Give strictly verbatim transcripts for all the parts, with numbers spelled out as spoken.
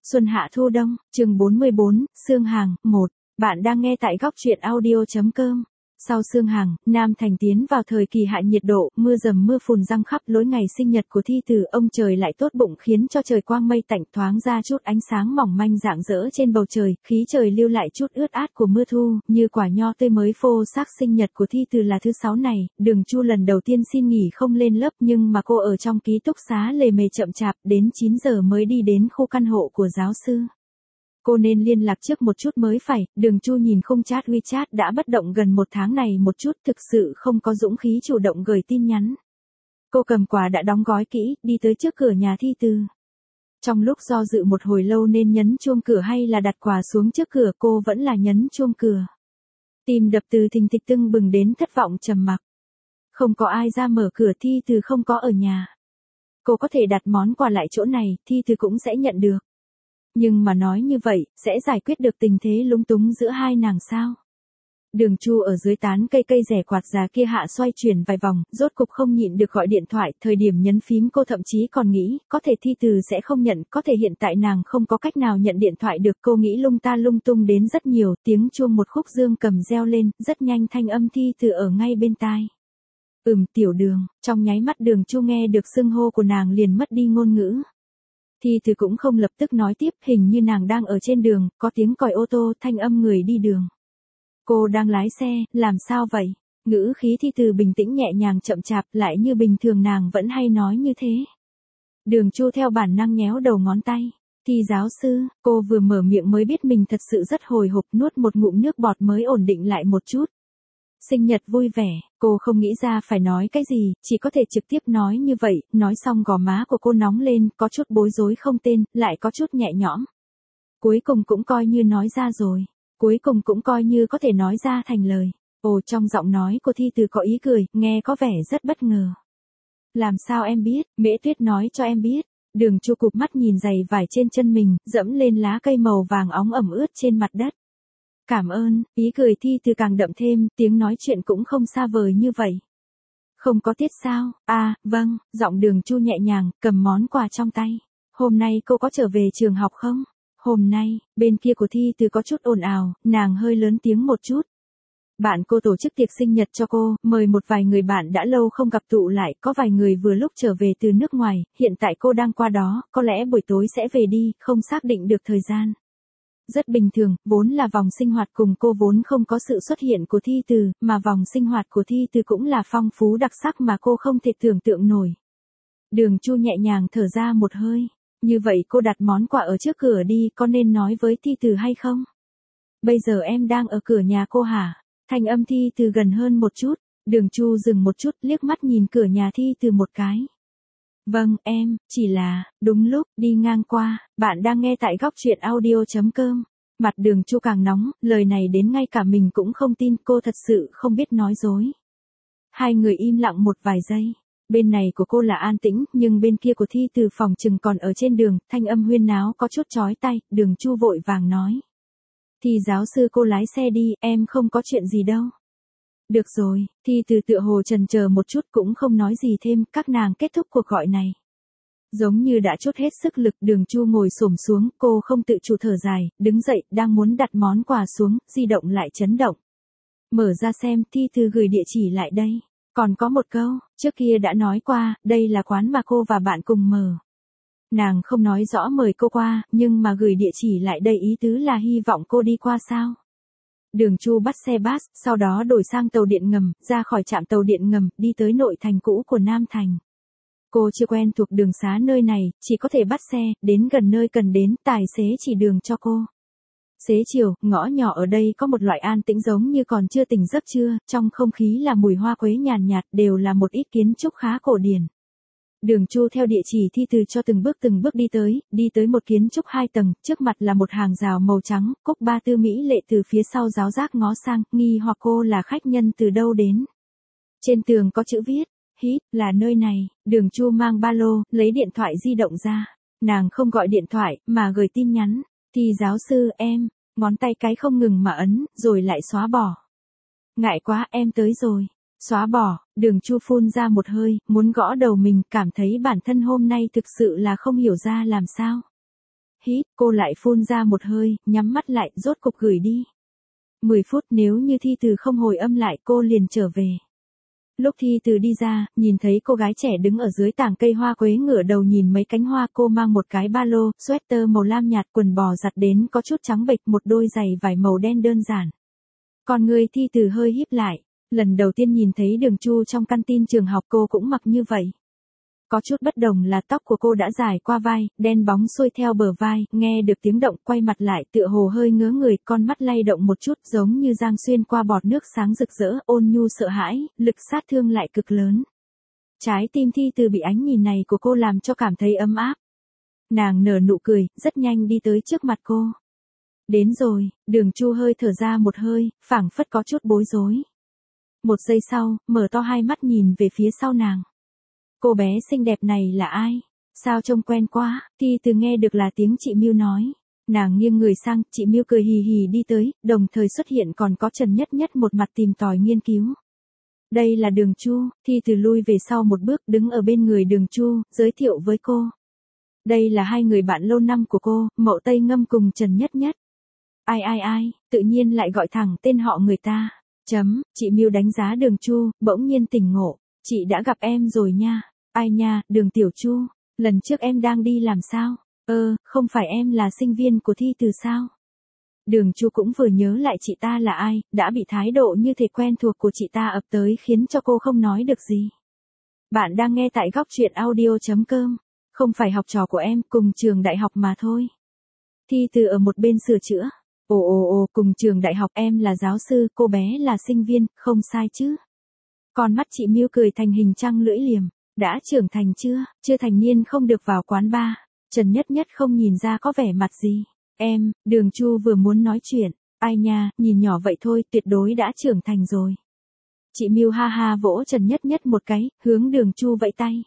Xuân hạ thu đông, chương bốn mươi bốn, Sương Hàng, một. Bạn đang nghe tại góc truyện audio.com. Sau Sương Hàng, Nam Thành tiến vào thời kỳ hạ nhiệt độ, mưa dầm mưa phùn răng khắp lối ngày sinh nhật của thi tử, ông trời lại tốt bụng khiến cho trời quang mây tạnh, thoáng ra chút ánh sáng mỏng manh rạng rỡ trên bầu trời, khí trời lưu lại chút ướt át của mưa thu, như quả nho tươi mới phô xác. Sinh nhật của thi tử là thứ sáu này, Đường Chu lần đầu tiên xin nghỉ không lên lớp, nhưng mà cô ở trong ký túc xá lề mề chậm chạp, đến chín giờ mới đi đến khu căn hộ của giáo sư. Cô nên liên lạc trước một chút mới phải. Đường Chu nhìn khung chat WeChat đã bất động gần một tháng này một chút, thực sự không có dũng khí chủ động gửi tin nhắn. Cô cầm quà đã đóng gói kỹ, đi tới trước cửa nhà thi từ. Trong lúc do dự một hồi lâu nên nhấn chuông cửa hay là đặt quà xuống trước cửa, cô vẫn là nhấn chuông cửa. Tim đập từ thình thịch tưng bừng đến thất vọng trầm mặc. Không có ai ra mở cửa, thi từ không có ở nhà. Cô có thể đặt món quà lại chỗ này, thi từ cũng sẽ nhận được. Nhưng mà nói như vậy, sẽ giải quyết được tình thế lúng túng giữa hai nàng sao? Đường Chu ở dưới tán cây cây rẻ quạt già kia hạ xoay chuyển vài vòng, rốt cục không nhịn được gọi điện thoại. Thời điểm nhấn phím cô thậm chí còn nghĩ, có thể thi từ sẽ không nhận, có thể hiện tại nàng không có cách nào nhận điện thoại được. Cô nghĩ lung ta lung tung đến rất nhiều, tiếng chuông một khúc dương cầm reo lên, rất nhanh thanh âm thi từ ở ngay bên tai. Ừm, Tiểu Đường. Trong nháy mắt Đường Chu nghe được xưng hô của nàng liền mất đi ngôn ngữ. Thi từ cũng không lập tức nói tiếp, hình như nàng đang ở trên đường, có tiếng còi ô tô, thanh âm người đi đường. Cô đang lái xe, làm sao vậy? Ngữ khí thi từ bình tĩnh nhẹ nhàng chậm chạp, lại như bình thường nàng vẫn hay nói như thế. Đường Chu theo bản năng nhéo đầu ngón tay. Thi giáo sư, cô vừa mở miệng mới biết mình thật sự rất hồi hộp, nuốt một ngụm nước bọt mới ổn định lại một chút. Sinh nhật vui vẻ, cô không nghĩ ra phải nói cái gì, chỉ có thể trực tiếp nói như vậy. Nói xong gò má của cô nóng lên, có chút bối rối không tên, lại có chút nhẹ nhõm. Cuối cùng cũng coi như nói ra rồi. Cuối cùng cũng coi như có thể nói ra thành lời. Ồ, trong giọng nói của thi từ có ý cười, nghe có vẻ rất bất ngờ. Làm sao em biết? Mễ Tuyết nói cho em biết. Đường Chu cụp mắt nhìn giày vải trên chân mình, dẫm lên lá cây màu vàng óng ẩm ướt trên mặt đất. Cảm ơn. Ý cười thi từ càng đậm thêm, tiếng nói chuyện cũng không xa vời như vậy. Không có tiết sao? À, vâng. Giọng Đường Chu nhẹ nhàng, cầm món quà trong tay. Hôm nay cô có trở về trường học không? Hôm nay, bên kia của thi từ có chút ồn ào, nàng hơi lớn tiếng một chút. Bạn cô tổ chức tiệc sinh nhật cho cô, mời một vài người bạn đã lâu không gặp tụ lại, có vài người vừa lúc trở về từ nước ngoài, hiện tại cô đang qua đó, có lẽ buổi tối sẽ về đi, không xác định được thời gian. Rất bình thường, vốn là vòng sinh hoạt cùng cô vốn không có sự xuất hiện của thi từ, mà vòng sinh hoạt của thi từ cũng là phong phú đặc sắc mà cô không thể tưởng tượng nổi. Đường Chu nhẹ nhàng thở ra một hơi. Như vậy cô đặt món quà ở trước cửa đi, có nên nói với thi từ hay không? Bây giờ em đang ở cửa nhà cô hả? Thanh âm thi từ gần hơn một chút. Đường Chu dừng một chút, liếc mắt nhìn cửa nhà thi từ một cái. Vâng, em, chỉ là, đúng lúc, đi ngang qua. Bạn đang nghe tại góc truyện audio.com. Mặt Đường Chu càng nóng, lời này đến ngay cả mình cũng không tin, cô thật sự không biết nói dối. Hai người im lặng một vài giây. Bên này của cô là an tĩnh, nhưng bên kia của thi từ phòng chừng còn ở trên đường, thanh âm huyên náo có chút chói tai. Đường Chu vội vàng nói. Thi giáo sư, cô lái xe đi, em không có chuyện gì đâu. Được rồi. Thi từ tựa hồ chần chờ một chút cũng không nói gì thêm, các nàng kết thúc cuộc gọi này. Giống như đã trút hết sức lực, Đường Chu ngồi xổm xuống, cô không tự chủ thở dài, đứng dậy, đang muốn đặt món quà xuống, di động lại chấn động. Mở ra xem, thi từ gửi địa chỉ lại đây. Còn có một câu, trước kia đã nói qua, đây là quán mà cô và bạn cùng mở. Nàng không nói rõ mời cô qua, nhưng mà gửi địa chỉ lại đây ý tứ là hy vọng cô đi qua sao. Đường Chu bắt xe bus, sau đó đổi sang tàu điện ngầm, ra khỏi trạm tàu điện ngầm, đi tới nội thành cũ của Nam Thành. Cô chưa quen thuộc đường xá nơi này, chỉ có thể bắt xe, đến gần nơi cần đến, tài xế chỉ đường cho cô. Xế chiều, ngõ nhỏ ở đây có một loại an tĩnh giống như còn chưa tỉnh giấc trưa, trong không khí là mùi hoa quế nhàn nhạt, đều là một ít kiến trúc khá cổ điển. Đường Chu theo địa chỉ thi từ cho từng bước từng bước đi tới, đi tới một kiến trúc hai tầng, trước mặt là một hàng rào màu trắng, cúc ba tư mỹ lệ từ phía sau giáo giác ngó sang, nghi hoặc cô là khách nhân từ đâu đến. Trên tường có chữ viết, hít, là nơi này. Đường Chu mang ba lô, lấy điện thoại di động ra. Nàng không gọi điện thoại, mà gửi tin nhắn. Thi giáo sư, em, ngón tay cái không ngừng mà ấn, rồi lại xóa bỏ. Ngại quá, em tới rồi. Xóa bỏ. Đường Chu phun ra một hơi, muốn gõ đầu mình, cảm thấy bản thân hôm nay thực sự là không hiểu ra làm sao. hít, cô lại phun ra một hơi, nhắm mắt lại, rốt cục gửi đi. mười phút, nếu như Thi Từ không hồi âm lại cô liền trở về. Lúc Thi Từ đi ra, nhìn thấy cô gái trẻ đứng ở dưới tảng cây hoa quế ngửa đầu nhìn mấy cánh hoa, cô mang một cái ba lô, sweater màu lam nhạt, quần bò giặt đến có chút trắng bệch, một đôi giày vải màu đen đơn giản. Còn người Thi Từ hơi híp lại, lần đầu tiên nhìn thấy Đường Chu trong căn tin trường học cô cũng mặc như vậy. Có chút bất đồng là tóc của cô đã dài qua vai, đen bóng xuôi theo bờ vai, nghe được tiếng động quay mặt lại tựa hồ hơi ngớ người, con mắt lay động một chút giống như giang xuyên qua bọt nước sáng rực rỡ, ôn nhu sợ hãi, lực sát thương lại cực lớn. Trái tim Thi Từ bị ánh nhìn này của cô làm cho cảm thấy ấm áp. Nàng nở nụ cười, rất nhanh đi tới trước mặt cô. Đến rồi, Đường Chu hơi thở ra một hơi, phảng phất có chút bối rối. Một giây sau, mở to hai mắt nhìn về phía sau nàng. Cô bé xinh đẹp này là ai? Sao trông quen quá? Thi Từ nghe được là tiếng chị Miu nói. Nàng nghiêng người sang, chị Miu cười hì hì đi tới, đồng thời xuất hiện còn có Trần Nhất Nhất một mặt tìm tòi nghiên cứu. Đây là Đường Chu, Thi Từ lui về sau một bước đứng ở bên người Đường Chu, giới thiệu với cô. Đây là hai người bạn lâu năm của cô, Mậu Tây Ngâm cùng Trần Nhất Nhất. Ai ai ai, tự nhiên lại gọi thẳng tên họ người ta. Chấm, chị Miu đánh giá Đường Chu, bỗng nhiên tỉnh ngộ. Chị đã gặp em rồi nha. Ai nha, Đường Tiểu Chu, lần trước em đang đi làm sao? Ơ, không phải em là sinh viên của Thi Từ sao? Đường Chu cũng vừa nhớ lại chị ta là ai, đã bị thái độ như thể quen thuộc của chị ta ập tới khiến cho cô không nói được gì. Bạn đang nghe tại góc truyện audio.com, không phải học trò của em, cùng trường đại học mà thôi. Thi Từ ở một bên sửa chữa. Ồ ồ ồ, cùng trường đại học, em là giáo sư, cô bé là sinh viên, không sai chứ? Con mắt chị Miu cười thành hình trăng lưỡi liềm. Đã trưởng thành chưa? Chưa thành niên không được vào quán bar. Trần Nhất Nhất không nhìn ra có vẻ mặt gì. Em, Đường Chu vừa muốn nói chuyện. Ai nha, nhìn nhỏ vậy thôi, tuyệt đối đã trưởng thành rồi. Chị Miu ha ha vỗ Trần Nhất Nhất một cái, hướng Đường Chu vẫy tay.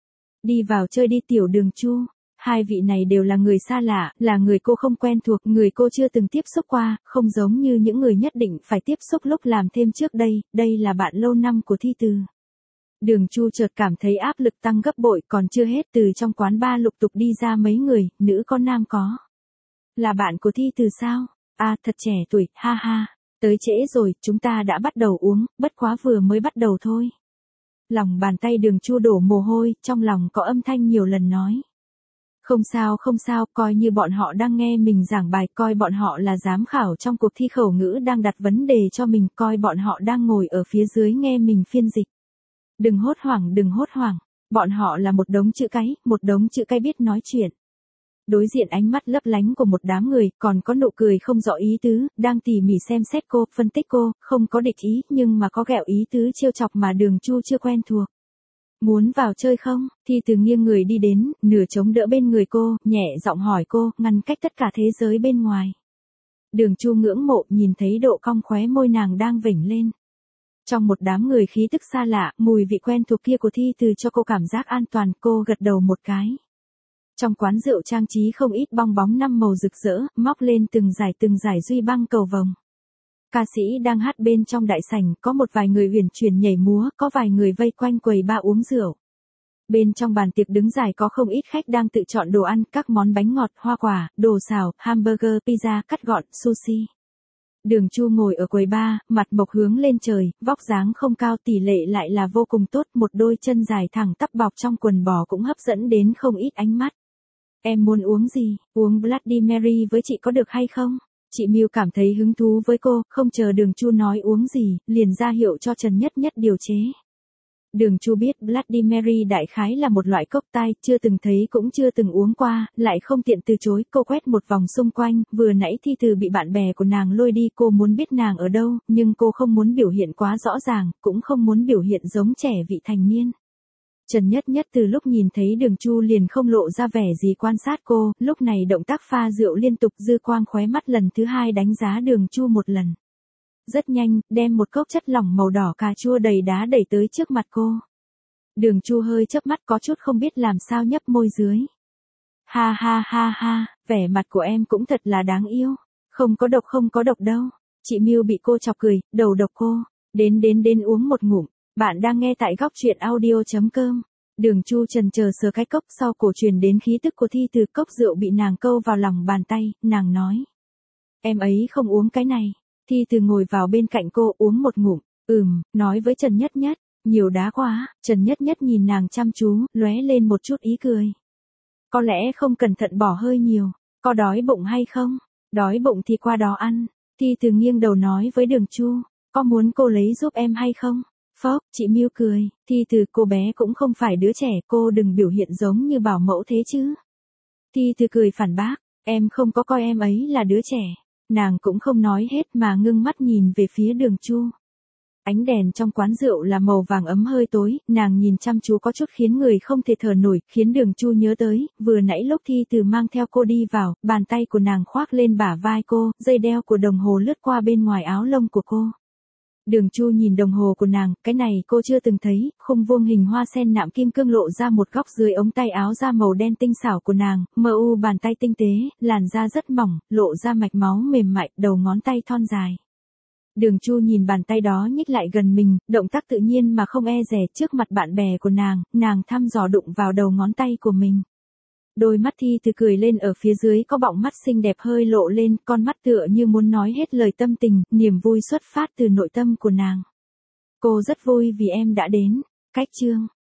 Đi vào chơi đi tiểu Đường Chu. Hai vị này đều là người xa lạ, là người cô không quen thuộc, người cô chưa từng tiếp xúc qua, không giống như những người nhất định phải tiếp xúc lúc làm thêm trước đây, đây là bạn lâu năm của Thi Từ. Đường Chu chợt cảm thấy áp lực tăng gấp bội, còn chưa hết, từ trong quán bar lục tục đi ra mấy người, nữ có nam có. Là bạn của Thi Từ sao? À, thật trẻ tuổi, ha ha. Tới trễ rồi, chúng ta đã bắt đầu uống, bất quá vừa mới bắt đầu thôi. Lòng bàn tay Đường Chu đổ mồ hôi, trong lòng có âm thanh nhiều lần nói. Không sao không sao, coi như bọn họ đang nghe mình giảng bài, coi bọn họ là giám khảo trong cuộc thi khẩu ngữ đang đặt vấn đề cho mình, coi bọn họ đang ngồi ở phía dưới nghe mình phiên dịch. Đừng hốt hoảng, đừng hốt hoảng, bọn họ là một đống chữ cái, một đống chữ cái biết nói chuyện. Đối diện ánh mắt lấp lánh của một đám người, còn có nụ cười không rõ ý tứ, đang tỉ mỉ xem xét cô, phân tích cô, không có địch ý, nhưng mà có ghẹo ý tứ trêu chọc mà Đường Chu chưa quen thuộc. Muốn vào chơi không? Thi Từ nghiêng người đi đến, nửa chống đỡ bên người cô, nhẹ giọng hỏi cô, ngăn cách tất cả thế giới bên ngoài. Đường Chu ngưỡng mộ, nhìn thấy độ cong khóe môi nàng đang vểnh lên. Trong một đám người khí tức xa lạ, mùi vị quen thuộc kia của Thi Từ cho cô cảm giác an toàn, cô gật đầu một cái. Trong quán rượu trang trí không ít bong bóng năm màu rực rỡ, móc lên từng dải từng dải duy băng cầu vồng. Ca sĩ đang hát bên trong đại sảnh, có một vài người uyển chuyển nhảy múa, có vài người vây quanh quầy bar uống rượu. Bên trong bàn tiệc đứng dài có không ít khách đang tự chọn đồ ăn, các món bánh ngọt, hoa quả, đồ xào, hamburger, pizza, cắt gọn, sushi. Đường Chu ngồi ở quầy bar, mặt mộc hướng lên trời, vóc dáng không cao, tỷ lệ lại là vô cùng tốt, một đôi chân dài thẳng tắp bọc trong quần bò cũng hấp dẫn đến không ít ánh mắt. Em muốn uống gì? Uống Bloody Mary với chị có được hay không? Chị Miu cảm thấy hứng thú với cô, không chờ Đường Chu nói uống gì, liền ra hiệu cho Trần Nhất Nhất điều chế. Đường Chu biết Bloody Mary đại khái là một loại cocktail, chưa từng thấy cũng chưa từng uống qua, lại không tiện từ chối, cô quét một vòng xung quanh, vừa nãy Thi Từ bị bạn bè của nàng lôi đi, cô muốn biết nàng ở đâu, nhưng cô không muốn biểu hiện quá rõ ràng, cũng không muốn biểu hiện giống trẻ vị thành niên. Trần Nhất Nhất từ lúc nhìn thấy Đường Chu liền không lộ ra vẻ gì quan sát cô, lúc này động tác pha rượu liên tục, dư quang khóe mắt lần thứ hai đánh giá Đường Chu một lần. Rất nhanh, đem một cốc chất lỏng màu đỏ cà chua đầy đá đẩy tới trước mặt cô. Đường Chu hơi chớp mắt có chút không biết làm sao nhấp môi dưới. Ha ha ha ha, vẻ mặt của em cũng thật là đáng yêu. Không có độc không có độc đâu. Chị Miu bị cô chọc cười, đầu độc cô. Đến đến đến uống một ngụm. Bạn đang nghe tại góc truyện audio chấm com. Đường Chu trần chờ sờ cái cốc, sau cổ truyền đến khí tức của Thi Từ, cốc rượu bị nàng câu vào lòng bàn tay, nàng nói. Em ấy không uống cái này. Thi Từ ngồi vào bên cạnh cô uống một ngụm, ừm, nói với Trần Nhất Nhất, nhiều đá quá. Trần Nhất Nhất nhìn nàng chăm chú, lóe lên một chút ý cười. Có lẽ không cẩn thận bỏ hơi nhiều, có đói bụng hay không? Đói bụng thì qua đó ăn. Thi Từ nghiêng đầu nói với Đường Chu, có muốn cô lấy giúp em hay không? Phốc, chị Miu cười, Thi Từ, cô bé cũng không phải đứa trẻ, cô đừng biểu hiện giống như bảo mẫu thế chứ. Thi Từ cười phản bác, em không có coi em ấy là đứa trẻ. Nàng cũng không nói hết mà ngưng mắt nhìn về phía Đường Chu. Ánh đèn trong quán rượu là màu vàng ấm hơi tối, nàng nhìn chăm chú có chút khiến người không thể thở nổi, khiến Đường Chu nhớ tới, vừa nãy lúc Thi Từ mang theo cô đi vào, bàn tay của nàng khoác lên bả vai cô, dây đeo của đồng hồ lướt qua bên ngoài áo lông của cô. Đường Chu nhìn đồng hồ của nàng, cái này cô chưa từng thấy, khung vuông hình hoa sen nạm kim cương lộ ra một góc dưới ống tay áo da màu đen tinh xảo của nàng, mờ u bàn tay tinh tế, làn da rất mỏng, lộ ra mạch máu mềm mại, đầu ngón tay thon dài. Đường Chu nhìn bàn tay đó nhích lại gần mình, động tác tự nhiên mà không e dè, trước mặt bạn bè của nàng, nàng thăm dò đụng vào đầu ngón tay của mình. Đôi mắt Thi Từ cười lên, ở phía dưới có bọng mắt xinh đẹp hơi lộ lên, con mắt tựa như muốn nói hết lời tâm tình, niềm vui xuất phát từ nội tâm của nàng. Cô rất vui vì em đã đến. Cách chương